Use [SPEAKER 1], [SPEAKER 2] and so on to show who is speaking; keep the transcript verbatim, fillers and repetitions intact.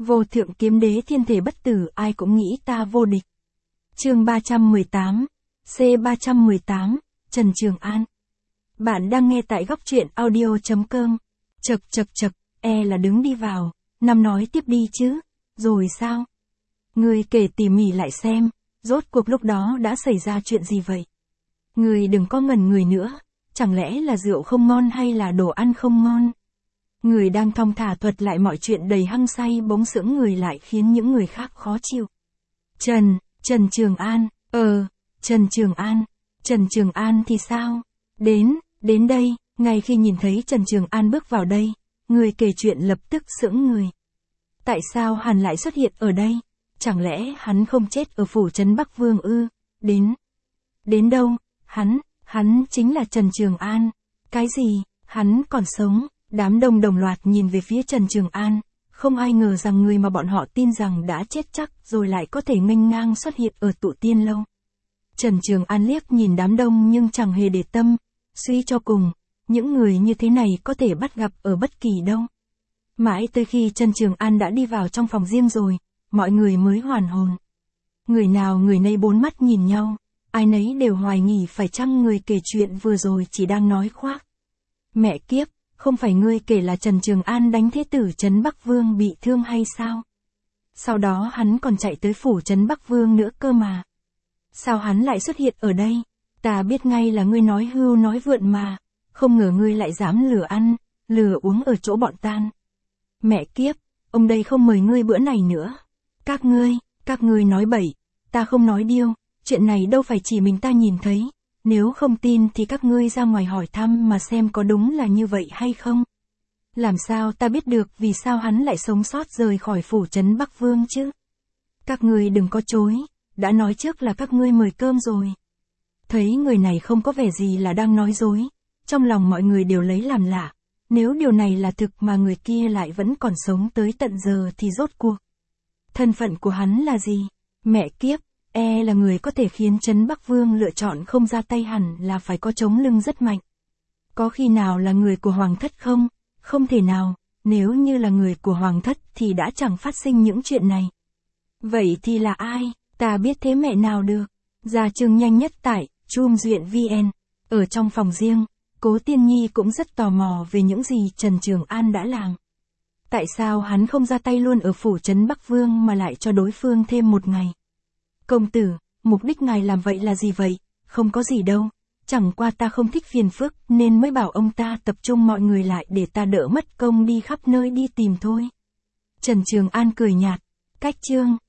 [SPEAKER 1] Vô thượng kiếm đế thiên thể bất tử, ai cũng nghĩ ta vô địch. Chương ba trăm mười tám, C ba trăm mười tám, Trần Trường An. Bạn đang nghe tại góc truyện audio chấm com. Chật chật chật, e là đứng đi vào, nằm nói tiếp đi chứ. Rồi sao? Người kể tỉ mỉ lại xem, rốt cuộc lúc đó đã xảy ra chuyện gì vậy? Người đừng có ngẩn người nữa, chẳng lẽ là rượu không ngon hay là đồ ăn không ngon? Người đang thong thả thuật lại mọi chuyện đầy hăng say, bỗng sững người lại khiến những người khác khó chịu. Trần, Trần Trường An, ờ, Trần Trường An, Trần Trường An thì sao? Đến, đến đây, ngay khi nhìn thấy Trần Trường An bước vào đây, người kể chuyện lập tức sững người. Tại sao hắn lại xuất hiện ở đây? Chẳng lẽ hắn không chết ở phủ trấn Bắc Vương ư? Đến, đến đâu? Hắn, hắn chính là Trần Trường An. Cái gì? Hắn còn sống? Đám đông đồng loạt nhìn về phía Trần Trường An, không ai ngờ rằng người mà bọn họ tin rằng đã chết chắc rồi lại có thể nghênh ngang xuất hiện ở tụ tiên lâu. Trần Trường An liếc nhìn đám đông nhưng chẳng hề để tâm, suy cho cùng, những người như thế này có thể bắt gặp ở bất kỳ đâu. Mãi tới khi Trần Trường An đã đi vào trong phòng riêng rồi, mọi người mới hoàn hồn. Người nào người nấy bốn mắt nhìn nhau, ai nấy đều hoài nghi phải chăng người kể chuyện vừa rồi chỉ đang nói khoác. Mẹ kiếp! Không phải ngươi kể là Trần Trường An đánh thế tử trấn Bắc Vương bị thương hay sao? Sau đó hắn còn chạy tới phủ trấn Bắc Vương nữa cơ mà. Sao hắn lại xuất hiện ở đây? Ta biết ngay là ngươi nói hưu nói vượn mà, không ngờ ngươi lại dám lừa ăn, lừa uống ở chỗ bọn tan. Mẹ kiếp, ông đây không mời ngươi bữa này nữa. Các ngươi, các ngươi nói bậy, ta không nói điêu, chuyện này đâu phải chỉ mình ta nhìn thấy. Nếu không tin thì các ngươi ra ngoài hỏi thăm mà xem có đúng là như vậy hay không. Làm sao ta biết được vì sao hắn lại sống sót rời khỏi phủ trấn Bắc Vương chứ? Các ngươi đừng có chối, đã nói trước là các ngươi mời cơm rồi. Thấy người này không có vẻ gì là đang nói dối, trong lòng mọi người đều lấy làm lạ. Nếu điều này là thực mà người kia lại vẫn còn sống tới tận giờ thì rốt cuộc. Thân phận của hắn là gì? Mẹ kiếp! E là người có thể khiến trấn Bắc Vương lựa chọn không ra tay hẳn là phải có chống lưng rất mạnh. Có khi nào là người của Hoàng thất không? Không thể nào, nếu như là người của Hoàng thất thì đã chẳng phát sinh những chuyện này. Vậy thì là ai? Ta biết thế mẹ nào được. Ra chương nhanh nhất tại Chum Duyện vê en. Ở trong phòng riêng, Cố Tiên Nhi cũng rất tò mò về những gì Trần Trường An đã làm. Tại sao hắn không ra tay luôn ở phủ trấn Bắc Vương mà lại cho đối phương thêm một ngày? Công tử, mục đích ngài làm vậy là gì vậy? Không có gì đâu, chẳng qua ta không thích phiền phức nên mới bảo ông ta tập trung mọi người lại để ta đỡ mất công đi khắp nơi đi tìm thôi. Trần Trường An cười nhạt, cách chương,